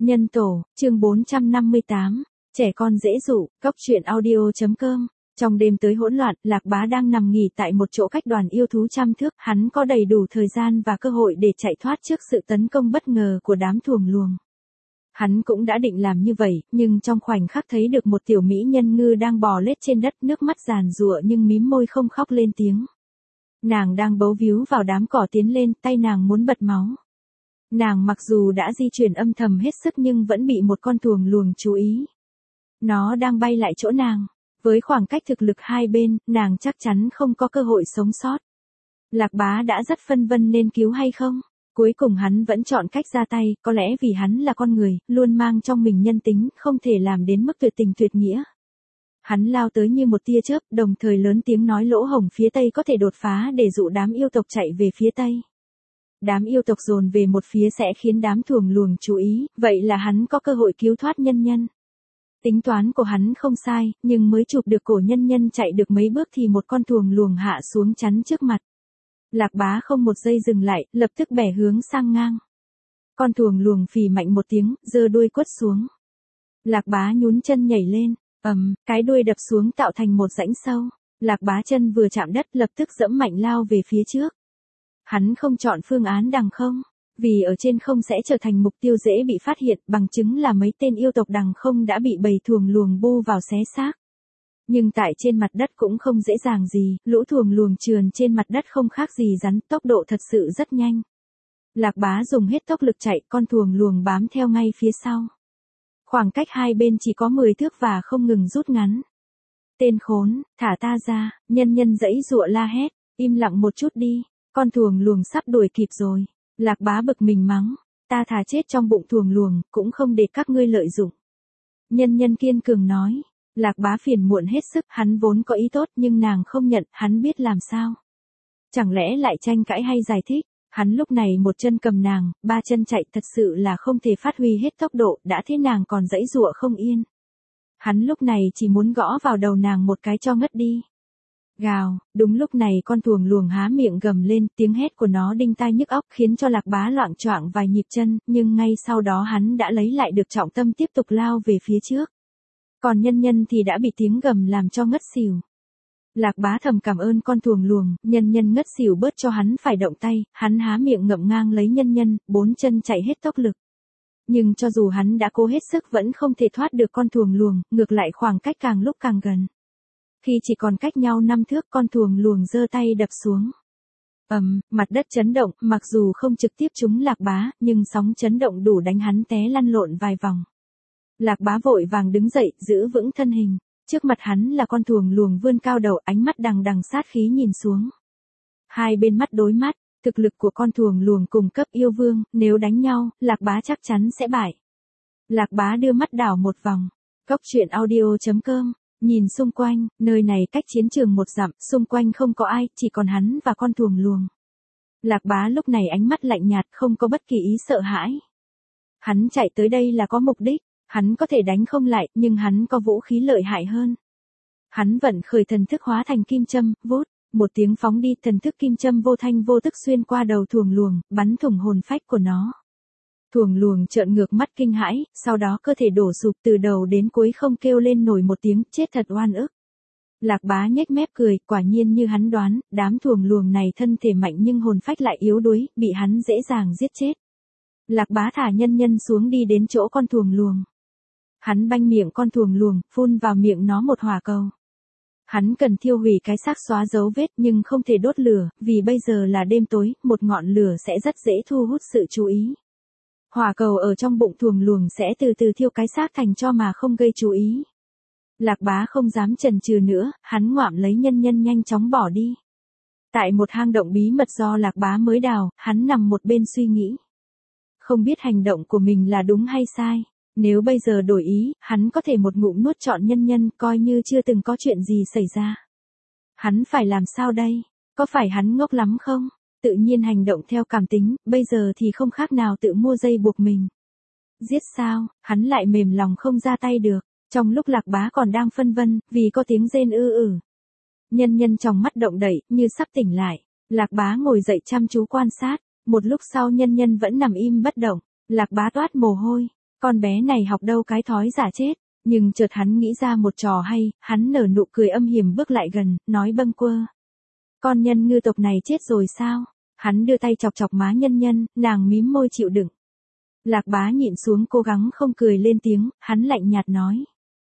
Nhân tổ, chương 458, trẻ con dễ dụ, cóc truyện audio.com. Trong đêm tới hỗn loạn, Lạc Bá đang nằm nghỉ tại một chỗ cách đoàn yêu thú trăm thước, hắn có đầy đủ thời gian và cơ hội để chạy thoát trước sự tấn công bất ngờ của đám thuồng luồng. Hắn cũng đã định làm như vậy, nhưng trong khoảnh khắc thấy được một tiểu mỹ nhân ngư đang bò lết trên đất, nước mắt giàn giụa nhưng mím môi không khóc lên tiếng. Nàng đang bấu víu vào đám cỏ tiến lên, tay nàng muốn bật máu. Nàng mặc dù đã di chuyển âm thầm hết sức nhưng vẫn bị một con thuồng luồng chú ý. Nó đang bay lại chỗ nàng. Với khoảng cách thực lực hai bên, nàng chắc chắn không có cơ hội sống sót. Lạc Bá đã rất phân vân nên cứu hay không. Cuối cùng hắn vẫn chọn cách ra tay, có lẽ vì hắn là con người, luôn mang trong mình nhân tính, không thể làm đến mức tuyệt tình tuyệt nghĩa. Hắn lao tới như một tia chớp, đồng thời lớn tiếng nói lỗ hổng phía tây có thể đột phá để dụ đám yêu tộc chạy về phía tây. Đám yêu tộc dồn về một phía sẽ khiến đám thuồng luồng chú ý, vậy là hắn có cơ hội cứu thoát nhân nhân. Tính toán của hắn không sai, nhưng mới chụp được cổ nhân nhân chạy được mấy bước thì một con thuồng luồng hạ xuống chắn trước mặt. Lạc Bá không một giây dừng lại, lập tức bẻ hướng sang ngang. Con thuồng luồng phì mạnh một tiếng, giơ đuôi quất xuống. Lạc Bá nhún chân nhảy lên, cái đuôi đập xuống tạo thành một rãnh sâu. Lạc Bá chân vừa chạm đất lập tức giẫm mạnh lao về phía trước. Hắn không chọn phương án đằng không, vì ở trên không sẽ trở thành mục tiêu dễ bị phát hiện, bằng chứng là mấy tên yêu tộc đằng không đã bị bầy thuồng luồng bu vào xé xác. Nhưng tại trên mặt đất cũng không dễ dàng gì, lũ thuồng luồng trườn trên mặt đất không khác gì rắn, tốc độ thật sự rất nhanh. Lạc Bá dùng hết tốc lực chạy, con thuồng luồng bám theo ngay phía sau. Khoảng cách hai bên chỉ có 10 thước và không ngừng rút ngắn. Tên khốn, thả ta ra, nhân nhân giãy giụa la hét, im lặng một chút đi, con thuồng luồng sắp đuổi kịp rồi. Lạc Bá bực mình mắng, ta thà chết trong bụng thuồng luồng, cũng không để các ngươi lợi dụng. Nhân nhân kiên cường nói. Lạc Bá phiền muộn hết sức, hắn vốn có ý tốt nhưng nàng không nhận, hắn biết làm sao. Chẳng lẽ lại tranh cãi hay giải thích, hắn lúc này một chân cầm nàng, ba chân chạy, thật sự là không thể phát huy hết tốc độ, đã thế nàng còn giãy giụa không yên. Hắn lúc này chỉ muốn gõ vào đầu nàng một cái cho ngất đi. Gào, đúng lúc này con thuồng luồng há miệng gầm lên, tiếng hét của nó đinh tai nhức óc khiến cho Lạc Bá loạng choạng vài nhịp chân, nhưng ngay sau đó hắn đã lấy lại được trọng tâm tiếp tục lao về phía trước. Còn nhân nhân thì đã bị tiếng gầm làm cho ngất xỉu. Lạc Bá thầm cảm ơn con thuồng luồng, nhân nhân ngất xỉu bớt cho hắn phải động tay, hắn há miệng ngậm ngang lấy nhân nhân, bốn chân chạy hết tốc lực. Nhưng cho dù hắn đã cố hết sức vẫn không thể thoát được con thuồng luồng, ngược lại khoảng cách càng lúc càng gần. Khi chỉ còn cách nhau 5 thước, con thuồng luồng giơ tay đập xuống. Mặt đất chấn động, mặc dù không trực tiếp trúng Lạc Bá, nhưng sóng chấn động đủ đánh hắn té lăn lộn vài vòng. Lạc Bá vội vàng đứng dậy, giữ vững thân hình. Trước mặt hắn là con thuồng luồng vươn cao đầu, ánh mắt đằng đằng sát khí nhìn xuống. Hai bên mắt đối mắt, thực lực của con thuồng luồng cùng cấp yêu vương, nếu đánh nhau, Lạc Bá chắc chắn sẽ bại. Lạc Bá đưa mắt đảo một vòng. Cóc truyện audio.com. Nhìn xung quanh, nơi này cách chiến trường 1 dặm, xung quanh không có ai, chỉ còn hắn và con thuồng luồng. Lạc Bá lúc này ánh mắt lạnh nhạt, không có bất kỳ ý sợ hãi. Hắn chạy tới đây là có mục đích, hắn có thể đánh không lại, nhưng hắn có vũ khí lợi hại hơn. Hắn vận khởi thần thức hóa thành kim châm, vút, một tiếng phóng đi, thần thức kim châm vô thanh vô tức xuyên qua đầu thuồng luồng, bắn thủng hồn phách của nó. Thuồng luồng trợn ngược mắt kinh hãi, sau đó cơ thể đổ sụp từ đầu đến cuối không kêu lên nổi một tiếng, chết thật oan ức. Lạc Bá nhếch mép cười, quả nhiên như hắn đoán, đám thuồng luồng này thân thể mạnh nhưng hồn phách lại yếu đuối, bị hắn dễ dàng giết chết. Lạc Bá thả nhân nhân xuống đi đến chỗ con thuồng luồng. Hắn banh miệng con thuồng luồng, phun vào miệng nó một hỏa cầu. Hắn cần thiêu hủy cái xác xóa dấu vết nhưng không thể đốt lửa, vì bây giờ là đêm tối, một ngọn lửa sẽ rất dễ thu hút sự chú ý. Hỏa cầu ở trong bụng thuồng luồng sẽ từ từ thiêu cái xác thành tro mà không gây chú ý. Lạc Bá không dám chần chừ nữa, hắn ngoạm lấy nhân nhân nhanh chóng bỏ đi. Tại một hang động bí mật do Lạc Bá mới đào, hắn nằm một bên suy nghĩ. Không biết hành động của mình là đúng hay sai. Nếu bây giờ đổi ý, hắn có thể một ngụm nuốt trọn nhân nhân, coi như chưa từng có chuyện gì xảy ra. Hắn phải làm sao đây? Có phải hắn ngốc lắm không? Tự nhiên hành động theo cảm tính, bây giờ thì không khác nào tự mua dây buộc mình. Giết sao, hắn lại mềm lòng không ra tay được. Trong lúc Lạc Bá còn đang phân vân, vì có tiếng rên ư. Nhân nhân trong mắt động đậy, như sắp tỉnh lại. Lạc Bá ngồi dậy chăm chú quan sát. Một lúc sau nhân nhân vẫn nằm im bất động. Lạc Bá toát mồ hôi. Con bé này học đâu cái thói giả chết. Nhưng chợt hắn nghĩ ra một trò hay, hắn nở nụ cười âm hiểm bước lại gần, nói bâng quơ. Con nhân ngư tộc này chết rồi sao? Hắn đưa tay chọc chọc má nhân nhân, nàng mím môi chịu đựng. Lạc Bá nhịn xuống cố gắng không cười lên tiếng, hắn lạnh nhạt nói.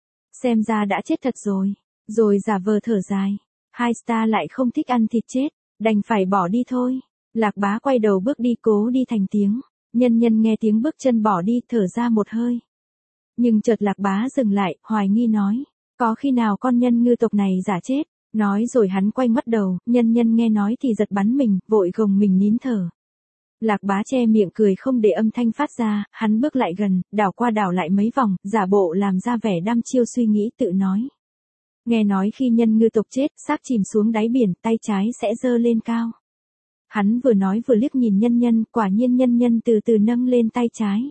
Xem ra đã chết thật rồi. Rồi giả vờ thở dài. Hai star lại không thích ăn thịt chết, đành phải bỏ đi thôi. Lạc Bá quay đầu bước đi cố đi thành tiếng. Nhân nhân nghe tiếng bước chân bỏ đi thở ra một hơi. Nhưng chợt Lạc Bá dừng lại, hoài nghi nói. Có khi nào con nhân ngư tộc này giả chết? Nói rồi hắn quay ngoắt đầu, nhân nhân nghe nói thì giật bắn mình, vội gồng mình nín thở. Lạc Bá che miệng cười không để âm thanh phát ra, hắn bước lại gần, đảo qua đảo lại mấy vòng, giả bộ làm ra vẻ đăm chiêu suy nghĩ tự nói. Nghe nói khi nhân ngư tộc chết, xác chìm xuống đáy biển, tay trái sẽ giơ lên cao. Hắn vừa nói vừa liếc nhìn nhân nhân, quả nhiên nhân nhân từ từ nâng lên tay trái.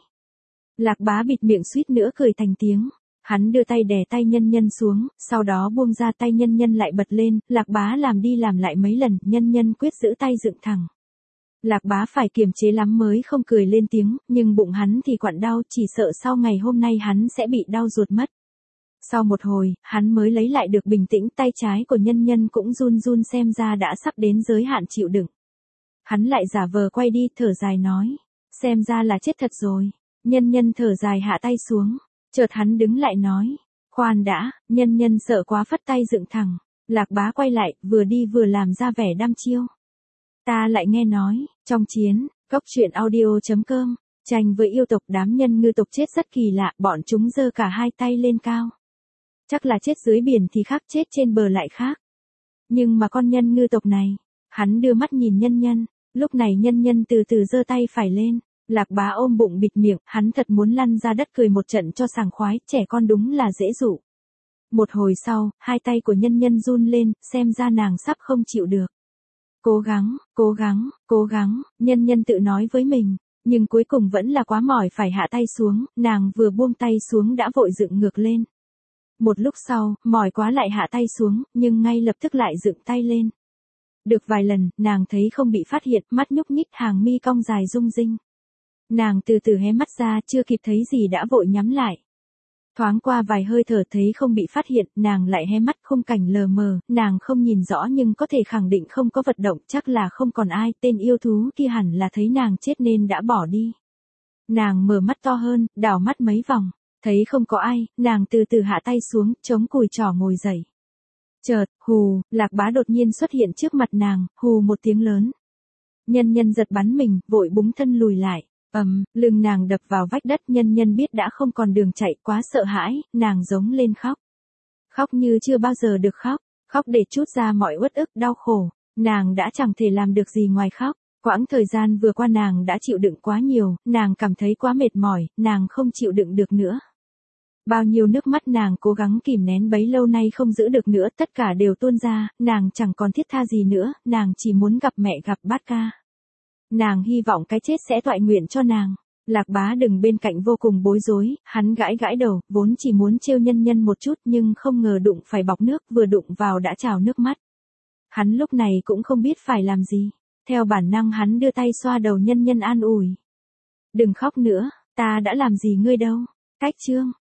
Lạc Bá bịt miệng suýt nữa cười thành tiếng. Hắn đưa tay đè tay nhân nhân xuống, sau đó buông ra tay nhân nhân lại bật lên, Lạc Bá làm đi làm lại mấy lần, nhân nhân quyết giữ tay dựng thẳng. Lạc Bá phải kiềm chế lắm mới không cười lên tiếng, nhưng bụng hắn thì quặn đau, chỉ sợ sau ngày hôm nay hắn sẽ bị đau ruột mất. Sau một hồi, hắn mới lấy lại được bình tĩnh, tay trái của nhân nhân cũng run run xem ra đã sắp đến giới hạn chịu đựng. Hắn lại giả vờ quay đi, thở dài nói, xem ra là chết thật rồi. Nhân nhân thở dài hạ tay xuống, chợt hắn đứng lại nói, khoan đã, nhân nhân sợ quá phất tay dựng thẳng. Lạc Bá quay lại, vừa đi vừa làm ra vẻ đăm chiêu. Ta lại nghe nói, trong chiến, cốc truyện audio.com, tranh với yêu tộc đám nhân ngư tộc chết rất kỳ lạ, bọn chúng giơ cả hai tay lên cao. Chắc là chết dưới biển thì khác, chết trên bờ lại khác. Nhưng mà con nhân ngư tộc này, hắn đưa mắt nhìn nhân nhân, lúc này nhân nhân từ từ giơ tay phải lên. Lạc Bá ôm bụng bịt miệng, hắn thật muốn lăn ra đất cười một trận cho sảng khoái, trẻ con đúng là dễ dụ. Một hồi sau, hai tay của nhân nhân run lên, xem ra nàng sắp không chịu được. Cố gắng, cố gắng, cố gắng, nhân nhân tự nói với mình, nhưng cuối cùng vẫn là quá mỏi phải hạ tay xuống, nàng vừa buông tay xuống đã vội dựng ngược lên. Một lúc sau, mỏi quá lại hạ tay xuống, nhưng ngay lập tức lại dựng tay lên. Được vài lần, nàng thấy không bị phát hiện, mắt nhúc nhích, hàng mi cong dài rung rinh. Nàng từ từ hé mắt ra, chưa kịp thấy gì đã vội nhắm lại. Thoáng qua vài hơi thở thấy không bị phát hiện, nàng lại hé mắt, khung cảnh lờ mờ, nàng không nhìn rõ nhưng có thể khẳng định không có vật động, chắc là không còn ai, tên yêu thú kia hẳn là thấy nàng chết nên đã bỏ đi. Nàng mở mắt to hơn, đảo mắt mấy vòng, thấy không có ai, nàng từ từ hạ tay xuống, chống cùi trỏ ngồi dậy. Chợt, hù, Lạc Bá đột nhiên xuất hiện trước mặt nàng, hù một tiếng lớn. Nhân nhân giật bắn mình, vội búng thân lùi lại. Lưng nàng đập vào vách đất, nhân nhân biết đã không còn đường chạy, quá sợ hãi, nàng giống lên khóc. Khóc như chưa bao giờ được khóc, khóc để trút ra mọi uất ức đau khổ, nàng đã chẳng thể làm được gì ngoài khóc. Quãng thời gian vừa qua nàng đã chịu đựng quá nhiều, nàng cảm thấy quá mệt mỏi, nàng không chịu đựng được nữa. Bao nhiêu nước mắt nàng cố gắng kìm nén bấy lâu nay không giữ được nữa, tất cả đều tuôn ra, nàng chẳng còn thiết tha gì nữa, nàng chỉ muốn gặp mẹ gặp bát ca. Nàng hy vọng cái chết sẽ toại nguyện cho nàng. Lạc Bá đứng bên cạnh vô cùng bối rối, hắn gãi gãi đầu, vốn chỉ muốn trêu nhân nhân một chút nhưng không ngờ đụng phải bọc nước, vừa đụng vào đã trào nước mắt. Hắn lúc này cũng không biết phải làm gì. Theo bản năng hắn đưa tay xoa đầu nhân nhân an ủi. Đừng khóc nữa, ta đã làm gì ngươi đâu. Cách chương.